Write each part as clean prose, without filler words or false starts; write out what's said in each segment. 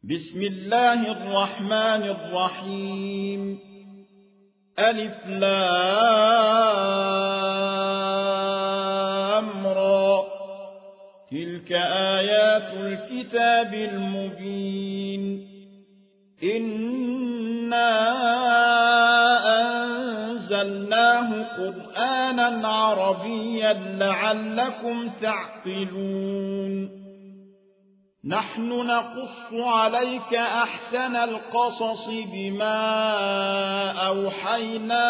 بسم الله الرحمن الرحيم ألف لام را تلك آيات الكتاب المبين إنا أنزلناه قرآنا عربيا لعلكم تعقلون نحن نقص عليك أحسن القصص بما أوحينا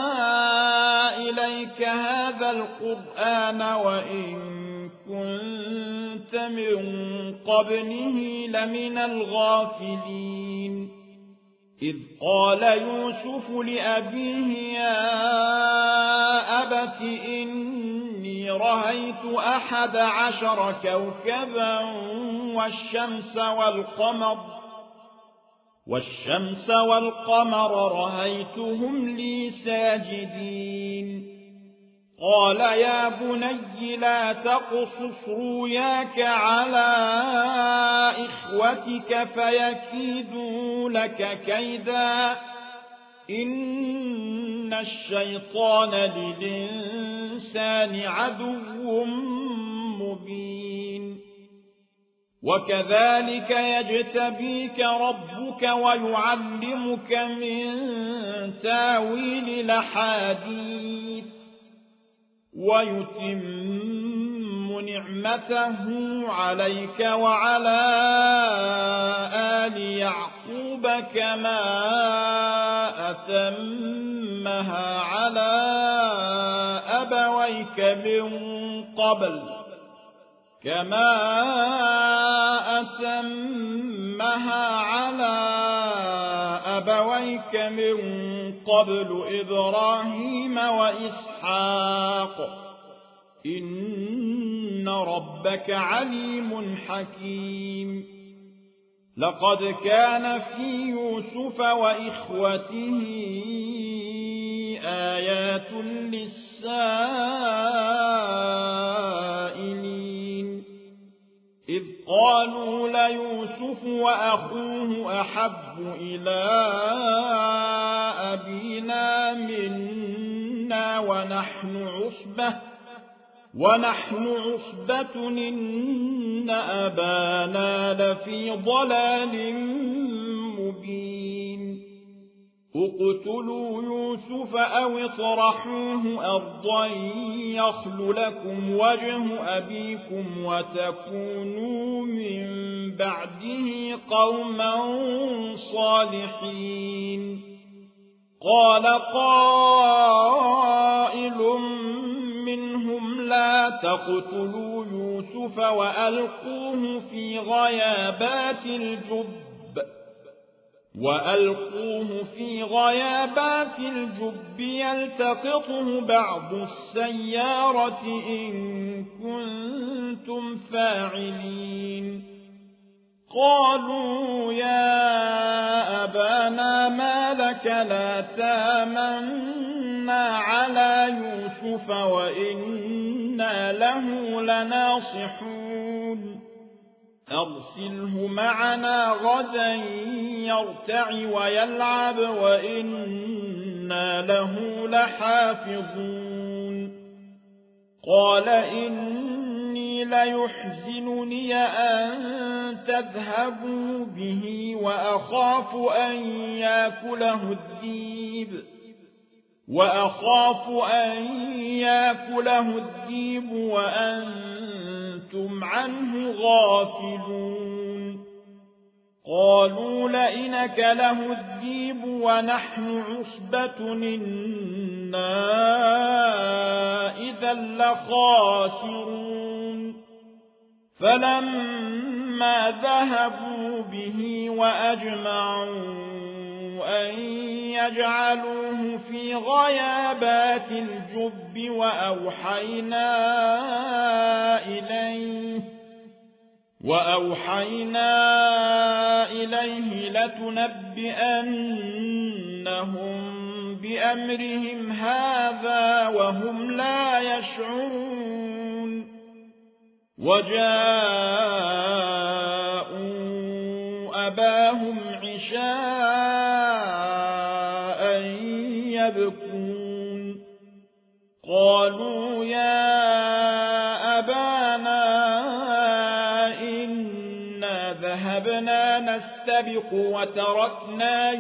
إليك هذا القرآن وإن كنت من قبله لمن الغافلين إذ قال يوسف لأبيه يا أبت إني رأيت 11 كوكبا والشمس والقمر رأيتهم لي ساجدين قال يا بني لا تقصص رؤياك على إخوتك فيكيدوا لك كيدا إن الشيطان للإنسان عدو مبين وكذلك يجتبيك ربك ويعلمك من تاويل الأحاديث ويتم نعمته عليك وعلى آل يعقوب كما أتمها على أبويك من قبل إبراهيم وإسحاق إن ربك عليم حكيم لقد كان في يوسف وإخوته آيات للسائلين إذ قالوا ليوسف وأخوه أحب إلى أبينا منا ونحن عصبة إن أبانا لفي ضلال مبين اقتلوا يوسف أو اطرحوه أرضا يخل لكم وجه أبيكم وتكونوا من بعده قوما صالحين قال قائل منهم لا تقتلوا يوسف وألقوه في غيابات الجب يلتقطه بعض السيارة إن كنتم فاعلين قالوا يا أبانا ما لك لا تامنا على يوسف وإنا له لناصحون أرسله معنا غدا يرتع ويلعب وإنا له لحافظون قال إني ليحزنني أن تذهبوا به وأخاف أن يأكله الذئب وأنتم عنه غافلون قالوا لئن أكله الذئب ونحن عصبة إنا إذا لخاسرون فلما ذهبوا به وأجمعوا أن يجعلوه في غيابات الجب وأوحينا إليه لتنبئنهم بأمرهم هذا وهم لا يشعرون وجاءوا أباهم عشاء يبكون قالوا يا أبانا إنا ذهبنا نستبق وتركنا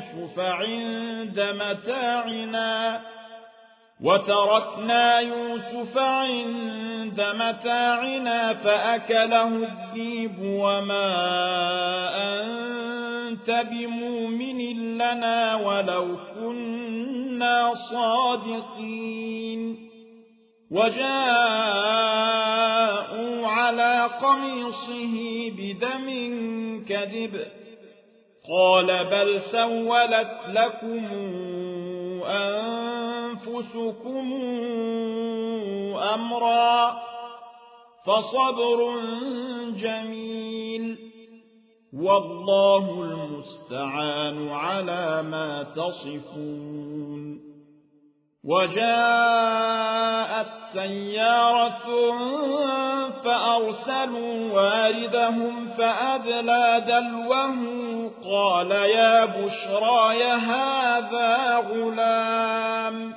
يوسف عند متاعنا فأكله الذئب وما أنت بمؤمن لنا ولو كنا صادقين وجاءوا على قميصه بدم كذب قال بل سولت لكم أنفسكم أمرا فصبر جميل والله المستعان على ما تصفون وجاءت سيارة فأرسلوا واردهم فأدلى دلوه قال يا بشرى هذا غلام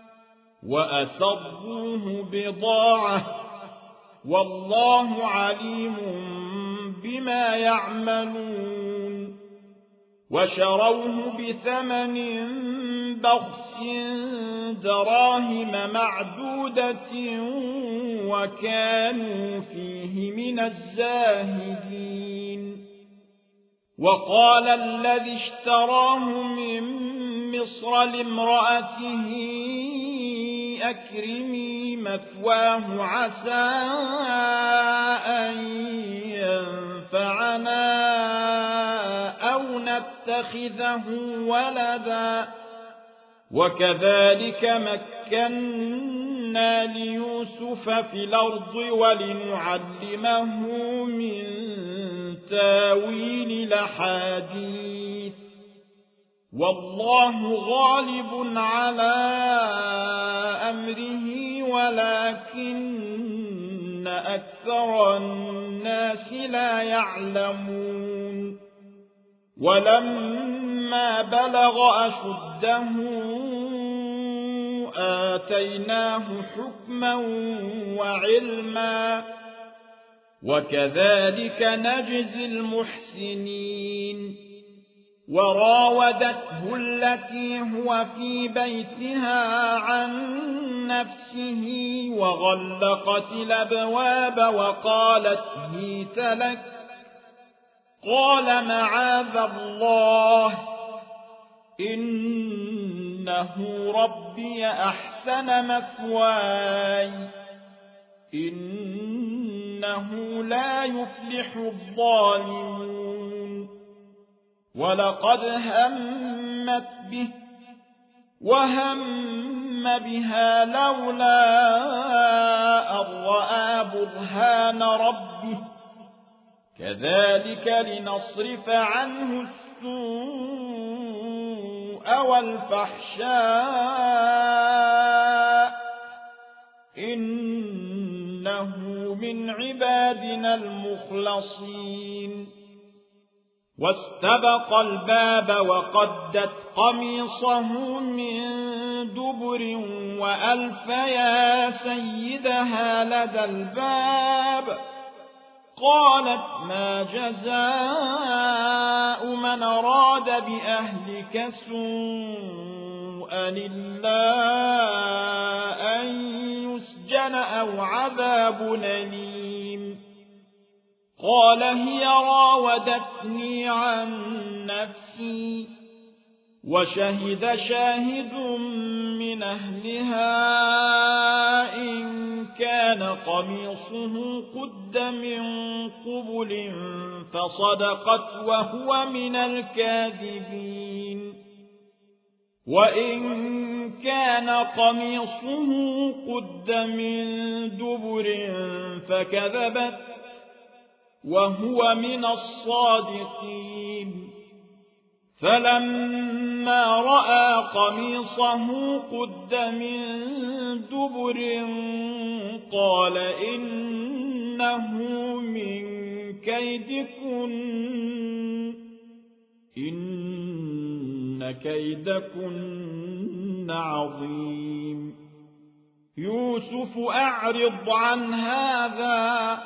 وأسروه بضاعة والله عليم بما يعملون وشروه بثمن بخس دراهم معدودة وكانوا فيه من الزاهدين وقال الذي اشتراه من مصر لامرأته أكرمي مثواه عسى أن ينفعنا أو نتخذه ولدا وكذلك مكنا ليوسف في الأرض ولنعلمه من تاويل الأحاديث والله غالب على أمره ولكن أكثر الناس لا يعلمون ولما بلغ أشده آتيناه حكما وعلما وكذلك نجزي المحسنين وراودته التي هو في بيتها عن نفسه وغلقت الأبواب وقالت هيت لك قال معاذ الله إنه ربي أحسن مثواي إنه لا يفلح الظالمون ولقد همت به وهم بها لولا أن رأى برهان ربه كذلك لنصرف عنه السوء والفحشاء إنه من عبادنا المخلصين واستبق الباب وقدت قميصه من دبر وألف يا سيدها لدى الباب قالت ما جزاء من أراد بأهلك سوءا إلا أن يسجن أو عذاب أليم قال هي راودتني عن نفسي وشهد شاهد من أهلها إن كان قميصه قد من قبل فصدقت وهو من الكاذبين وإن كان قميصه قد من دبر فكذبت وهو من الصادقين فلما رأى قميصه قد من دبر قال إنه من كيدكن إن كيدكن عظيم يوسف أعرض عن هذا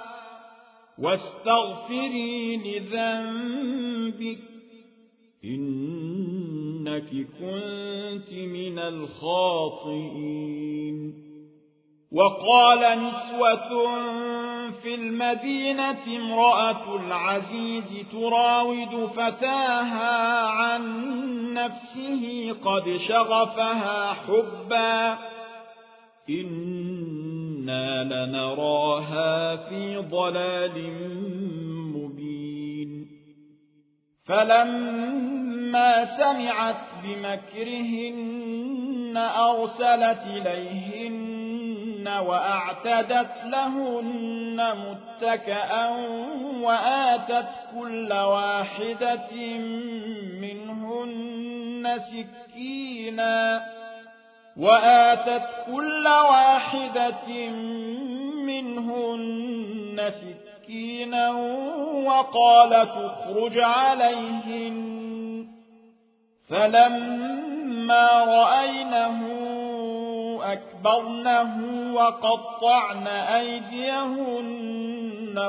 واستغفري لذنبك إنك كنت من الخاطئين وقال نسوة في المدينة امرأة العزيز تراود فتاها عن نفسه قد شغفها حبا إنا لنراها في ضلال مبين فلما سمعت بمكرهن أرسلت إليهن وأعتدت لهن متكئا وآتت كل واحدة منهن سكينا وقالت اخرج عليهن فلما رأينه أكبرنه وقطعن أيديهن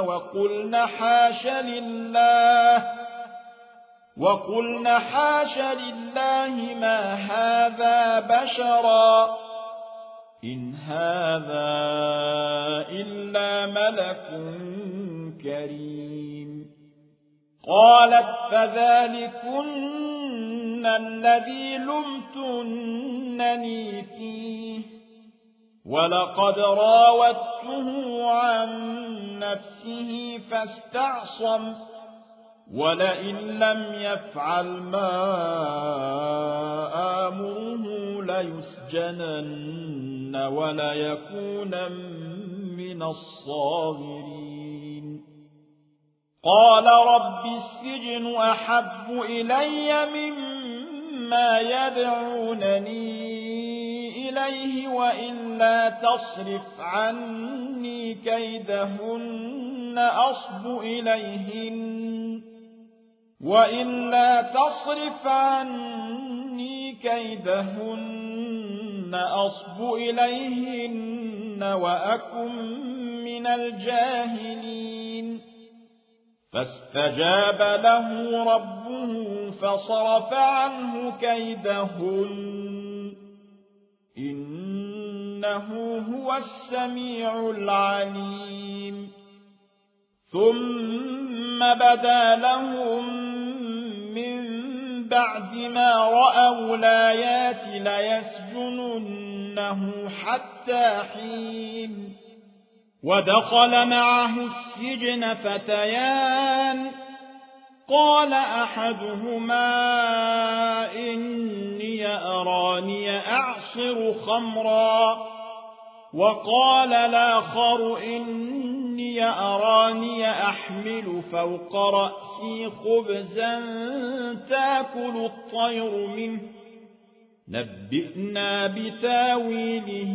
وقلن حاش لله ما هذا بشرا إن هذا إلا ملك كريم قالت فذلكن الذي لمتنني فيه ولقد راودته عن نفسه فاستعصم ولئن لم يفعل ما آمره ليسجنن وليكون من الصاغرين قال رب السجن أحب إلي مما يدعونني إليه وإلا تصرف عني كيدهن أصب إليهن وأكن من الجاهلين فاستجاب له ربه فصرف عنه كيدهن إنه هو السميع العليم ثم بدا لهم من بعد ما رأوا الآيات ليسجننه حتى حين ودخل معه السجن فتيان قال أحدهما إني أراني أعصر خمرا وقال الآخر إني أراني أحمل فوق رأسي خبزا تأكل الطير منه نبئنا بتاويله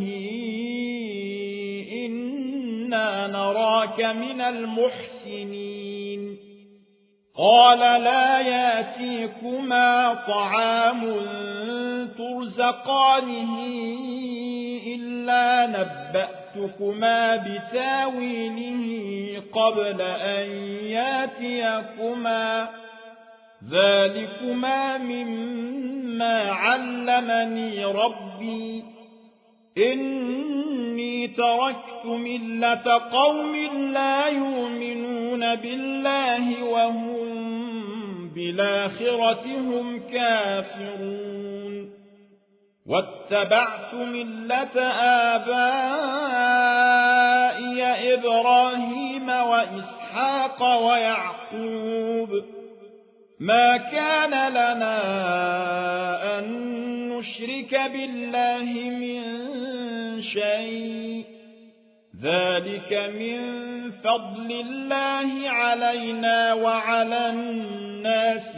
إنا نراك من المحسنين قال لا يأتيكما طعام ترزقانه إلا نبأتكما بتاويله قبل أن يأتيكما ذلكما مما علمني ربي إني تركت ملة قوم لا يؤمنون بالله وهم بالآخرة هم كافرون واتبعت ملة آبائي إبراهيم وإسحاق ويعقوب ما كان لنا أن نشرك بالله من شيء ذلك من فضل الله علينا وعلى الناس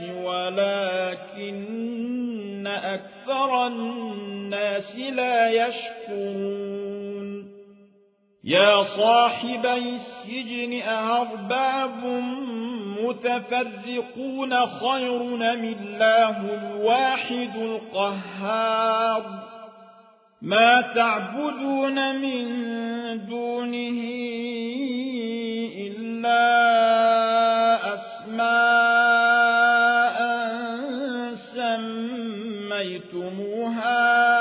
ولكن أكثر الناس لا يشكرون يا صاحبي السجن أأرباب المتفرقون خير أم الله الواحد القهار ما تعبدون من دونه إلا أسماء سميتموها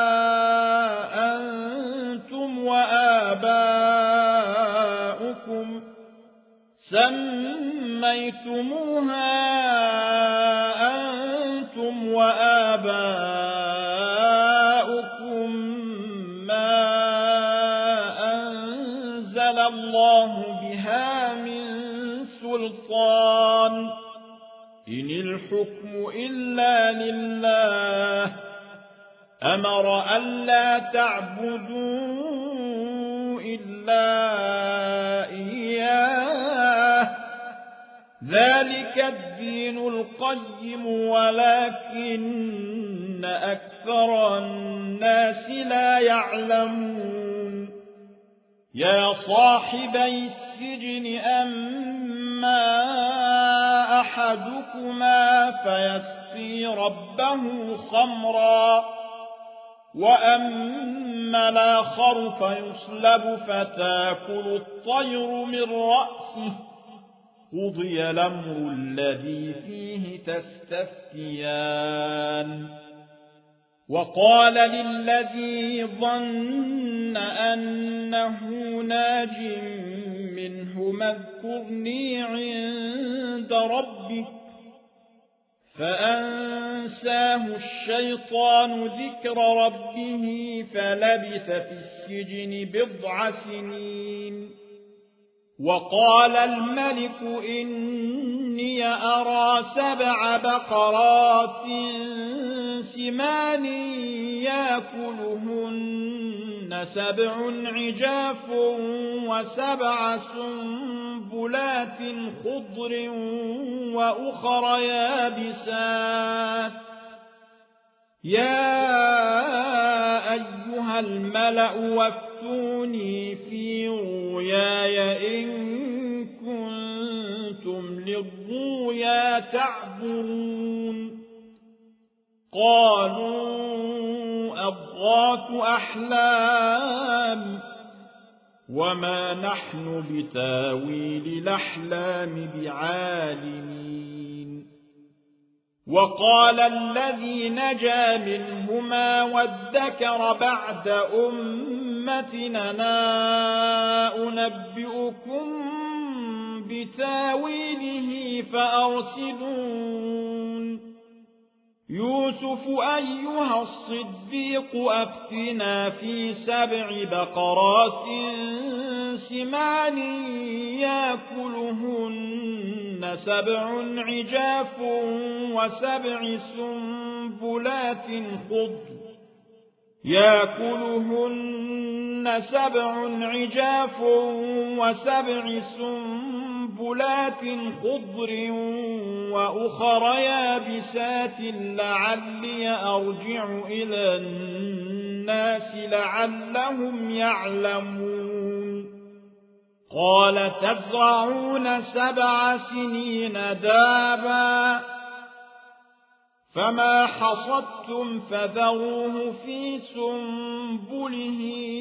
أنتم وآباؤكم ما أنزل الله بها من سلطان إن الحكم إلا لله أمر ألا تعبدوا إلا إياه ذلك الدين القيم ولكن أكثر الناس لا يعلمون يا صاحبي السجن أما أحدكما فيسقي ربه خمرا وأما الآخر فيصلب فتاكل الطير من رأسه قضي الأمر الذي فيه تستفتيان وقال للذي ظن أنه ناج منهما اذكرني عند ربك فأنساه الشيطان ذكر ربه فلبث في السجن 9 سنين وقال الملك إني أرى 7 بقرات سمان يأكلهن 7 عجاف و7 سنبلات خضر وأخر يابسات يا أيها الملأ وافتوني في رؤياي إن كنتم للرؤيا تعبرون قالوا أضغاث أحلام وما نحن بتاويل الأحلام بعالمين وقال الذي نجا منهما وادكر بعد أمتنا أنبئكم بتاويله فأرسلون يوسف أيها الصديق أفتنا في 7 بقرات سمان يأكلهن 7 عجاف و7 سنبلات خضر يأكلهن 7 عجاف و7 سنبلات خضر وأخر يابسات لعلي أرجع إلى الناس لعلهم يعلمون قال تزرعون 7 سنين دابا فما حصدتم فذروه في سنبله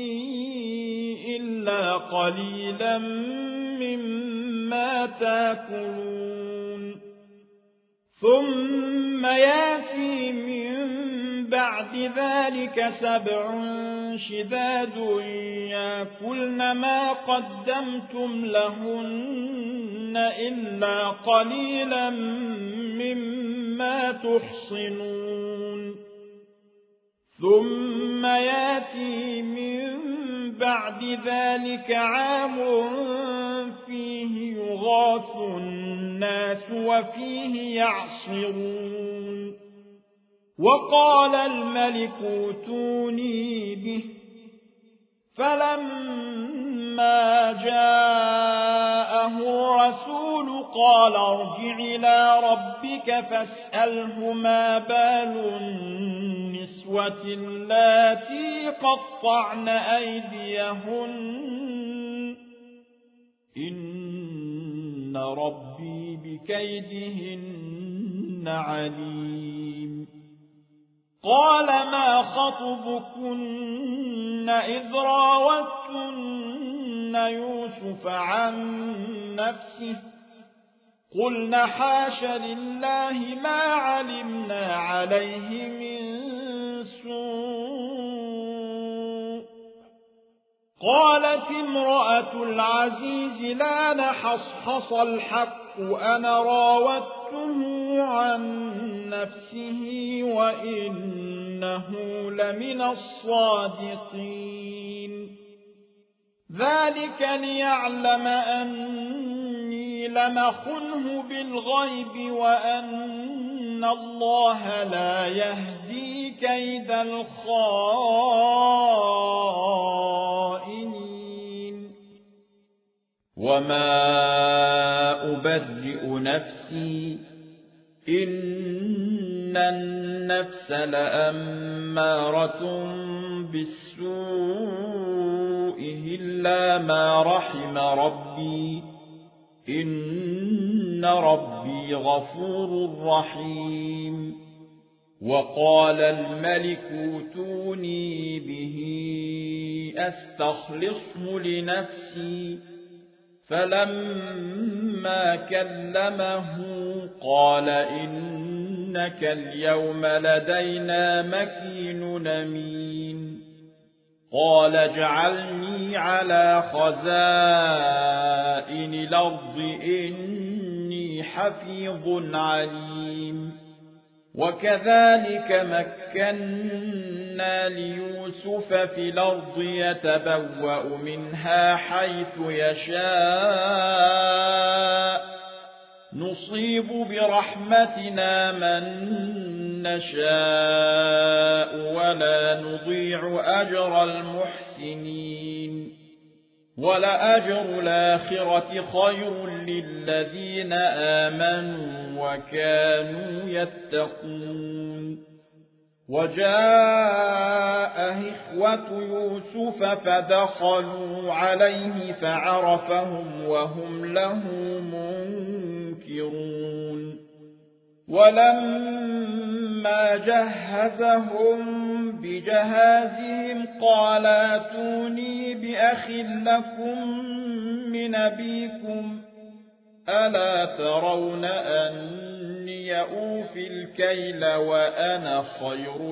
إلا قليلا مما تأكلون ثم يأتي من بعد ذلك 7 شداد يأكلن ما قدمتم لهن إلا قليلا مما تحصنون ثم يأتي من بعد ذلك عام فيه يغاث الناس وفيه يعصرون وقال الملك ائتوني به فلما جاءه الرسول قال ارجع إلى ربك فاسأله ما بال النسوة اللاتي قطعن أيديهن إن ربي بكيدهن عليم قال ما خطبكن إذ راوتن يوسف عن نفسه قلنا حاش لله ما علمنا عليه من سوء قالت امرأة العزيز لا نحصحص الحق أنا راودته عن نفسه وإنه لمن الصادقين ذلك ليعلم أني لم أخنه بالغيب وأن الله لا يهدي كيد الخائنين وما أبرئ نفسي إن النفس لأمارة بالسوء إلا ما رحم ربي إن ربي غفور رحيم وقال الملك ائتوني به أستخلصه لنفسي فلما كلمه قال إنك اليوم لدينا مكين أمين قال اجعلني على خزائن الأرض إني حفيظ عليم وكذلك مكنا ليوسف في الأرض يتبوأ منها حيث يشاء نصيب برحمتنا من نشاء ولا نضيع أجر المحسنين ولأجر الآخرة خير للذين آمنوا وكانوا يتقون وجاء إخوة يوسف فدخلوا عليه فعرفهم وهم له منكرون ولما جهزهم بجهازهم قال ائتوني بأخ لكم من أبيكم ألا ترون أني أوفي الكيل وأنا خير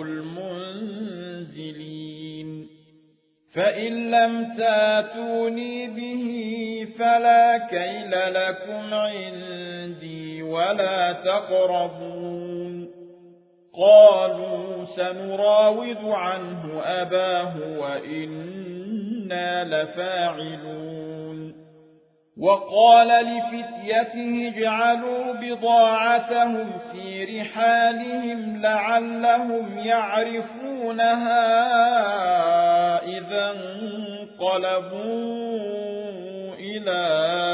المنزلين فإن لم تاتوني به فلا كيل لكم عندي ولا تقربون قالوا سنراود عنه أباه وإنا لفاعلون وقال لفتيته اجعلوا بضاعتهم في رحالهم لعلهم يعرفونها إذا انقلبوا إلى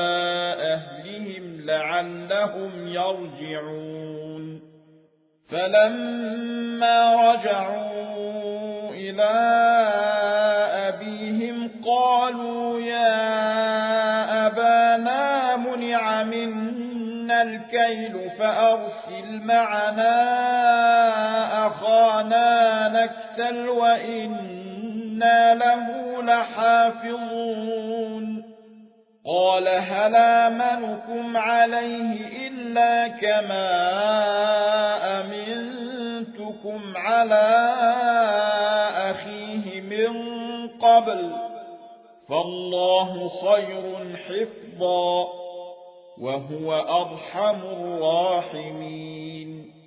أهلهم لعلهم يرجعون فلما رجعوا إلى أبيهم قالوا يا أبانا منع منا الكيل فأرسل معنا أخانا نكتل وإنا له لحافظون قال هل آمنكم عليه إلا كما أمنتكم على أخيه من قبل فالله خير حفظا وهو أرحم الراحمين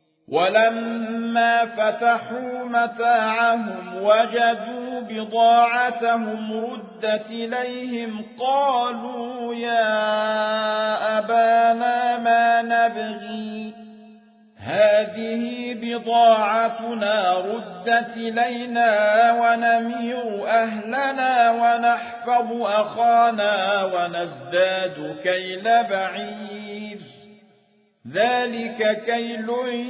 ولما فتحوا متاعهم وجدوا بضاعتهم ردت إليهم قالوا يا أبانا ما نبغي هذه بضاعتنا ردت إلينا ونمير أهلنا ونحفظ أخانا ونزداد كيل بعير ذلك كيل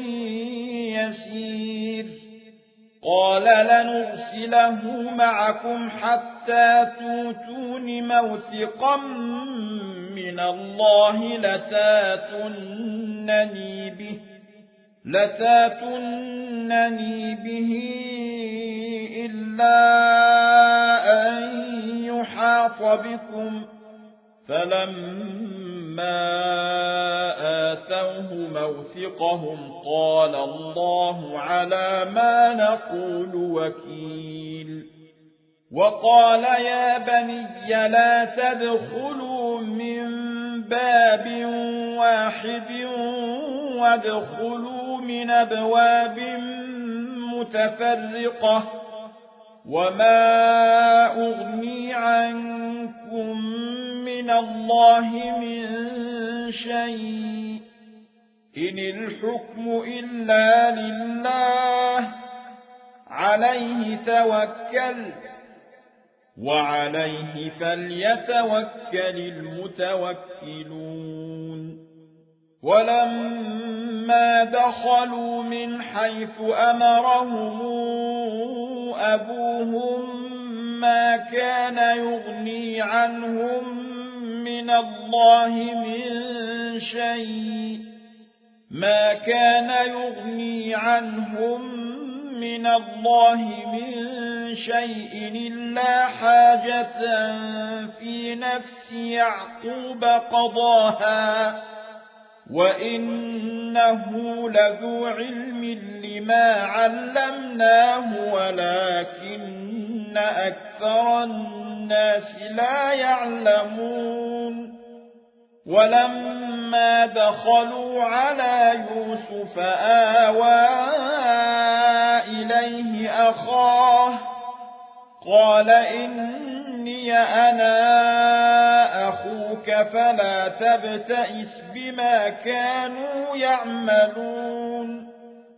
يسير قال لنرسله معكم حتى توتون موثقا من من الله لتاتونني به إلا أن يحاط بكم فلما آتوه موثقهم قال الله على ما نقول وكيل وقال يا بني لا تدخلوا من باب واحد وادخلوا من أبواب متفرقة وما أغني عنكم من الله من شيء إن الحكم إلا لله عليه توكل وعليه فليتوكل المتوكلون ولما دخلوا من حيث أمرهم أبوهم ما كان يغني عنهم من الله من شيء إلا حاجة في نفس يعقوب قضاها وإنه لذو علم لما علمناه ولكن أكثر الناس لا يعلمون ولما دخلوا على يوسف آوى إليه أخاه قال إني أنا أخوك فلا تبتئس بما كانوا يعملون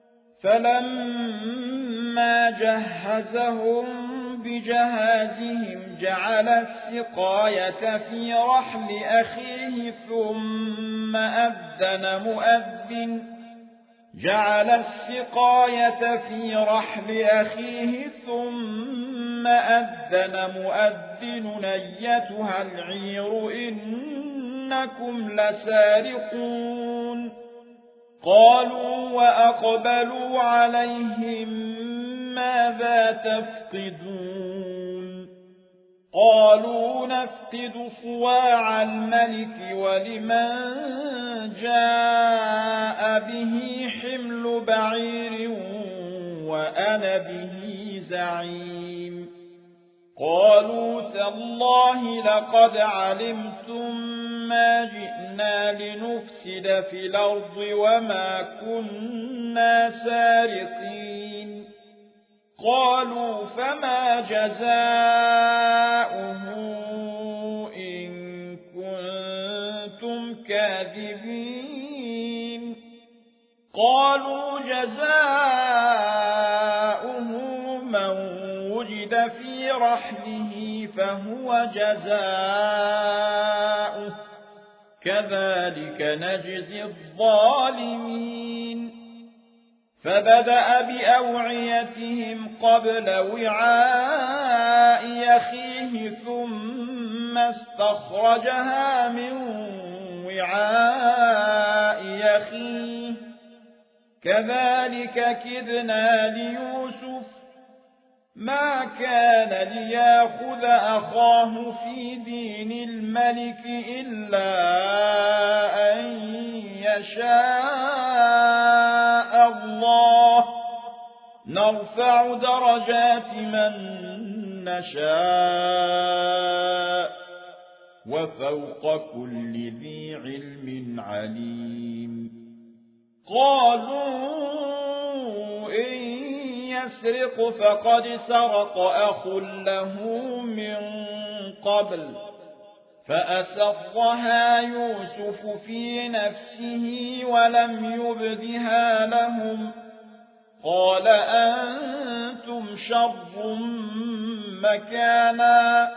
فلما جهزهم بجهازهم جعل السقاية في رحل أخيه ثم أذن مؤذن أيتها العير إنكم لسارقون قالوا وأقبلوا عليهم ماذا تفقدون قالوا نفقد صواع الملك ولمن جاء به حمل بعير وأنا به زعيم قالوا تالله لقد علمتم ما جئنا لنفسد في الأرض وما كنا سارقين قالوا فما جزاؤه إن كنتم كاذبين قالوا جزاؤه من وجد في رحله فهو جزاؤه كذلك نجزي الظالمين فبدأ بأوعيتهم قبل وعاء أخيه ثم استخرجها من وعاء أخيه كذلك كدنا ليوسف ما كان ليأخذ أخاه في دين الملك إلا أن يشاء الله نرفع درجات من نشاء وفوق كل ذي علم عليم قالوا إن يسرق فقد سرق أخ له من قبل فأسرها يوسف في نفسه ولم يبدها لهم قال أنتم شر مكانا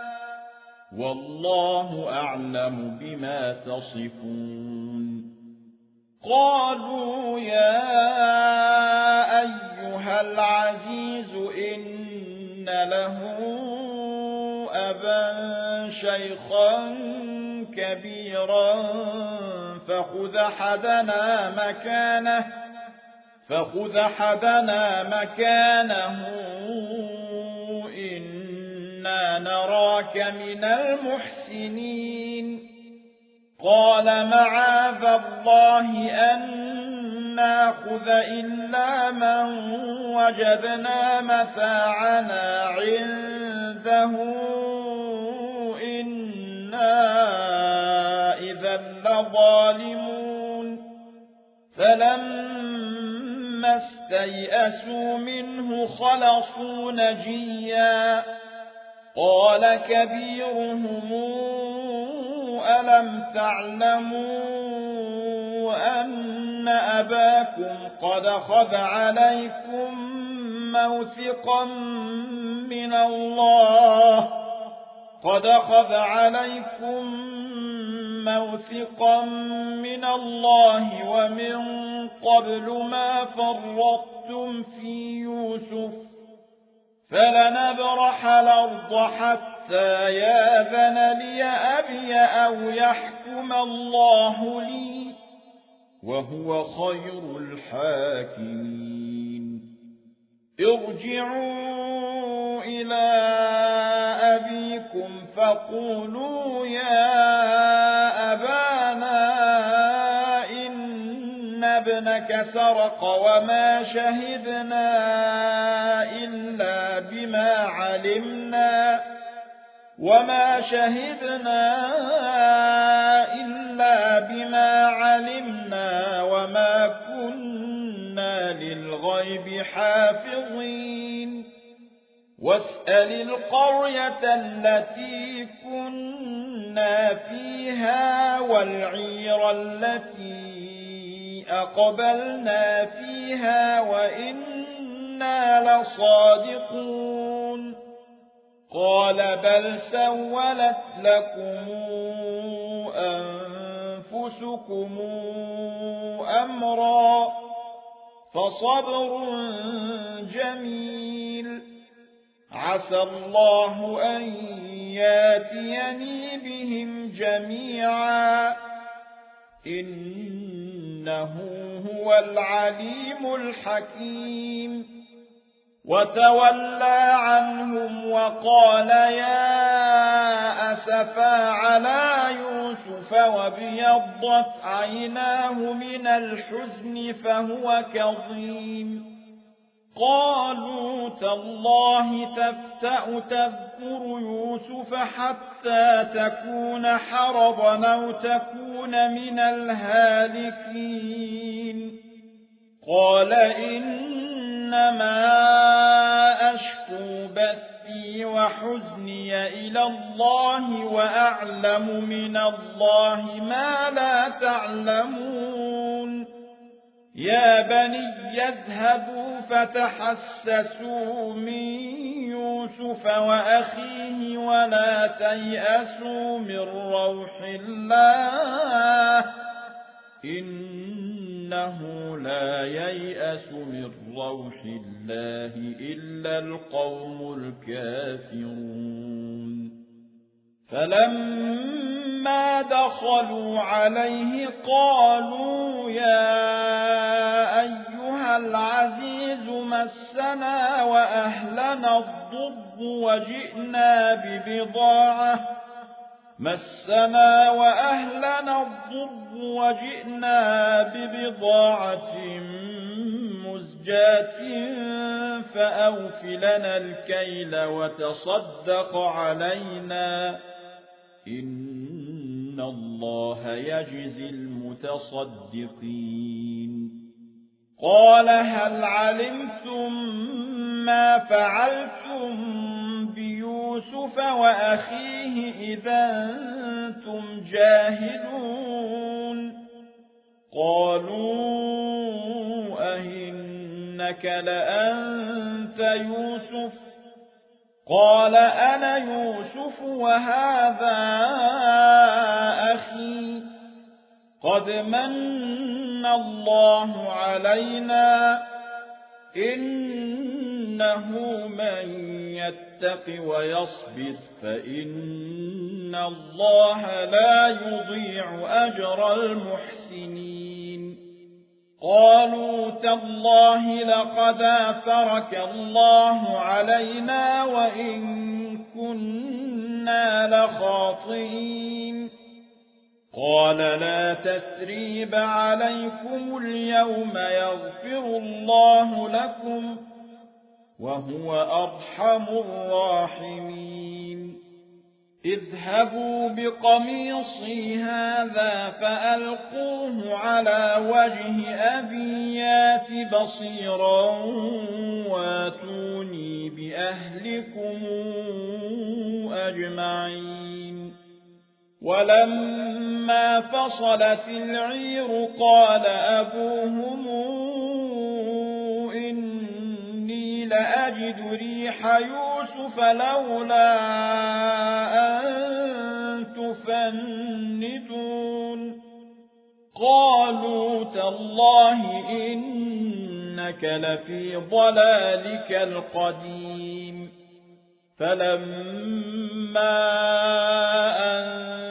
والله أعلم بما تصفون قالوا يا أيها العزيز إن له أبا شيخا كبيرا كبيرا فخذ أحدنا مكانه إنا نراك من المحسنين قال معاذ الله أن ناخذ إلا من وجدنا متاعنا عنده إنا إذا لظالمون فلما استيئسوا منه خلصوا نجيا قال كبيرهم ألم تعلموا أن أباكم قد أخذ عليكم موثقا من الله ومن قبل ما فرطتم في يوسف فلنبرح الأرض حتى ياذن لي أبي أو يحكم الله لي وهو خير الحاكمين ارجعوا إلى أبيكم فقولوا يا أبانا إن ابنك سرق وما شهدنا إلا بما علمنا وما كنا للغيب حافظين واسأل القرية التي كنا فيها والعير التي أقبلنا فيها وإنا لصادقون قال بل سولت لكم أنفسكم أمرا فصبر جميل عسى الله أن ياتيني بهم جميعا إنه هو العليم الحكيم وتولى عنهم وقال يا أسفا على يوسف وابيضت عيناه من الحزن فهو كظيم قالوا تالله تفتأ تذكر يوسف حتى تكون حرضا أو تكون من الهالكين قال إنما أشكو بثي وحزني إلى الله وأعلم من الله ما لا تعلمون يا بني يذهبوا فتحسسوا من يوسف وأخيه ولا تيأسوا من روح الله إنه لا ييأس من روح الله إلا القوم الكافرون فلما دخلوا عليه قالوا يا أيها العزيز مسنا وأهلنا الضر وجئنا ببضاعة مزجاة فأوف لنا الكيل وتصدق علينا إن الله يجزي المتصدقين قال هل علمتم ما فعلتم بيوسف وأخيه إذا أنتم جاهلون قالوا أئنك لأنت يوسف قال أنا يوسف وهذا أخي قد من الله علينا إنه من يتق ويصبر فإن إن الله لا يضيع أجر المحسنين قالوا تالله لقد آثرك الله علينا وإن كنا لخاطئين قال لا تثريب عليكم اليوم يغفر الله لكم وهو أرحم الراحمين اذهبوا بقميصي هذا فألقوه على وجه أبي يات بصيرا واتوني بأهلكم أجمعين ولما فصلت العير قال أبوهم إني لأجد ريح يوسف لولا أن تفندون قالوا تالله إنك لفي ضلالك القديم فلما أن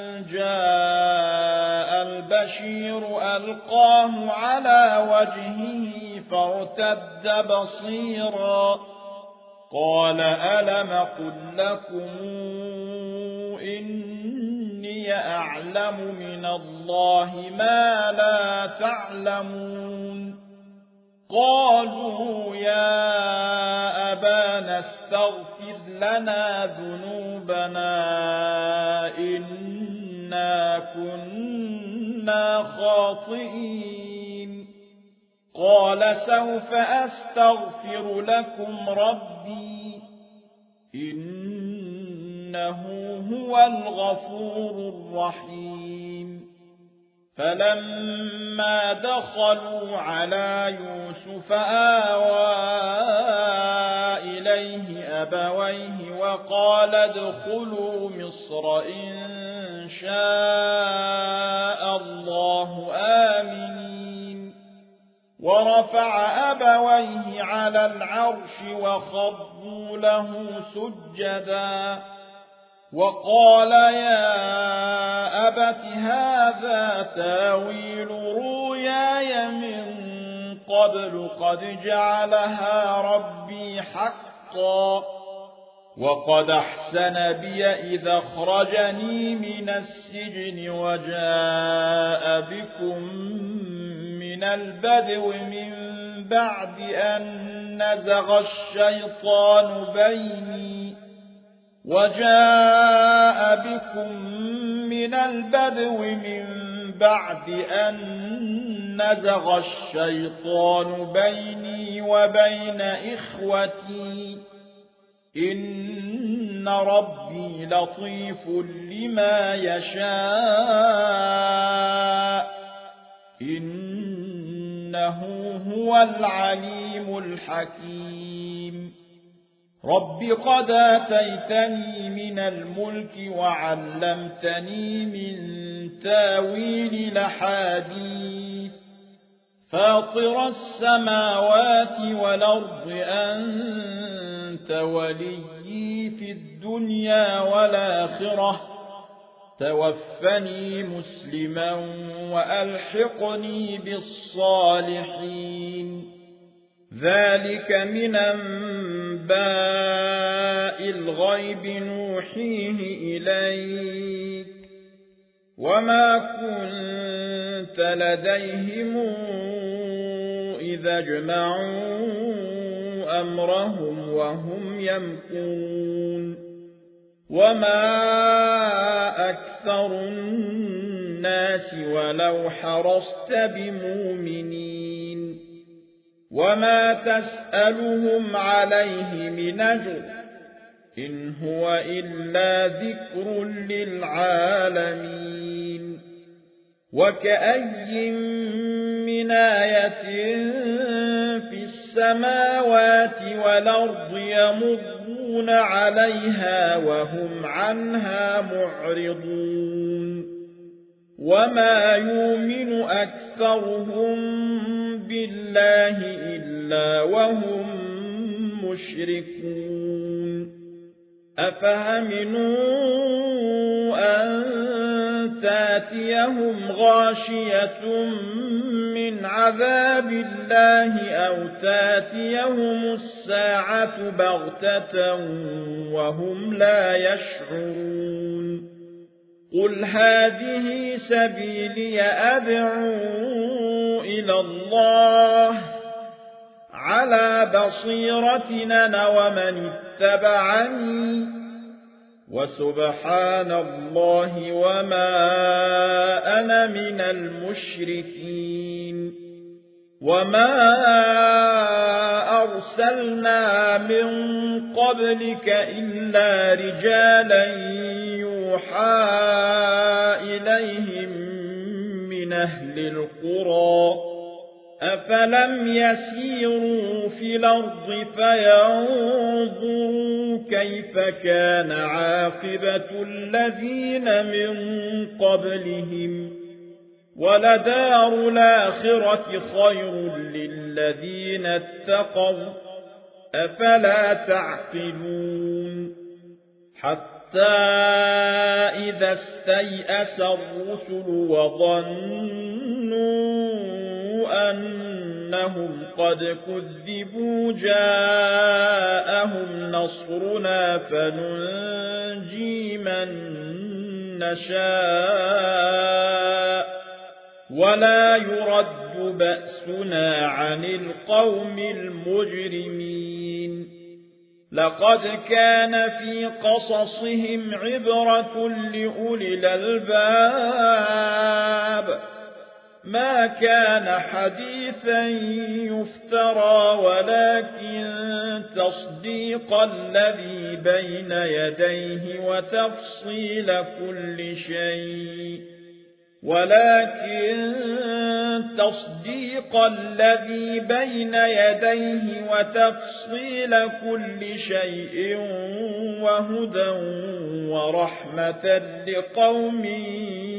جاء البشير ألقاه على وجهه فارتد بصيرا قال ألم قل لكم إني أعلم من الله ما لا تعلمون قالوا يا أبانا استغفر لنا ذنوبنا إنا كنا خاطئين قال سوف أستغفر لكم ربي إنه هو الغفور الرحيم فلما دخلوا على يوسف آوى إليه أبويه وقال ادخلوا مصر إن شاء الله آمنين ورفع أبويه على العرش وخضوا له سجدا وقال يا أبت هذا تاويل رؤياي من قبل قد جعلها ربي حقا وقد أحسن بي إذا أخرجني من السجن وجاء بكم من البدو من بعد أن نزغ الشيطان بيني وبين إخوتي إن ربي لطيف لما يشاء إنه هو العليم الحكيم رب قد آتيتني من الملك وعلمتني من تاويل الأحاديث فاطر السماوات والأرض أنت وليي في الدنيا والآخرة توفني مسلما وألحقني بالصالحين ذلك من أنباء الغيب نوحيه إليك وما كنت لديهم إذا اجمعوا أمرهم وهم يمكرون وما أكثر الناس ولو حرصت بمؤمنين وما تسألهم عليه من أجر إن هو إلا ذكر للعالمين وكأي من آية في السماوات والأرض يمرون عليها وهم عنها معرضون وما يؤمن أكثرهم بالله إلا وهم مشركون أفأمنوا أن تأتيهم غاشية من عذاب الله أو تأتيهم الساعة بغتة وهم لا يشعرون قل هذه سبيلي أدعو إلى الله على بصيرة أنا ومن اتبعني وسبحان الله وما أنا من المشركين وما أرسلنا من قبلك إلا رجالا يوحى إليهم من أهل القرى أفلم يسيروا في الأرض فينظروا كيف كان عاقبة الذين من قبلهم ولدار الآخرة خير للذين اتقوا أفلا تعقلون حتى إذا استيأس الرسل وظنوا أنهم قد كذبوا جاءهم نصرنا فننجي من نشاء ولا يرد بأسنا عن القوم المجرمين لقد كان في قصصهم عبرة لأولي الألباب ما كان حديثا يفترى ولكن تصديق الذي بين يديه وتفصيل كل شيء وهدى ورحمة لقوم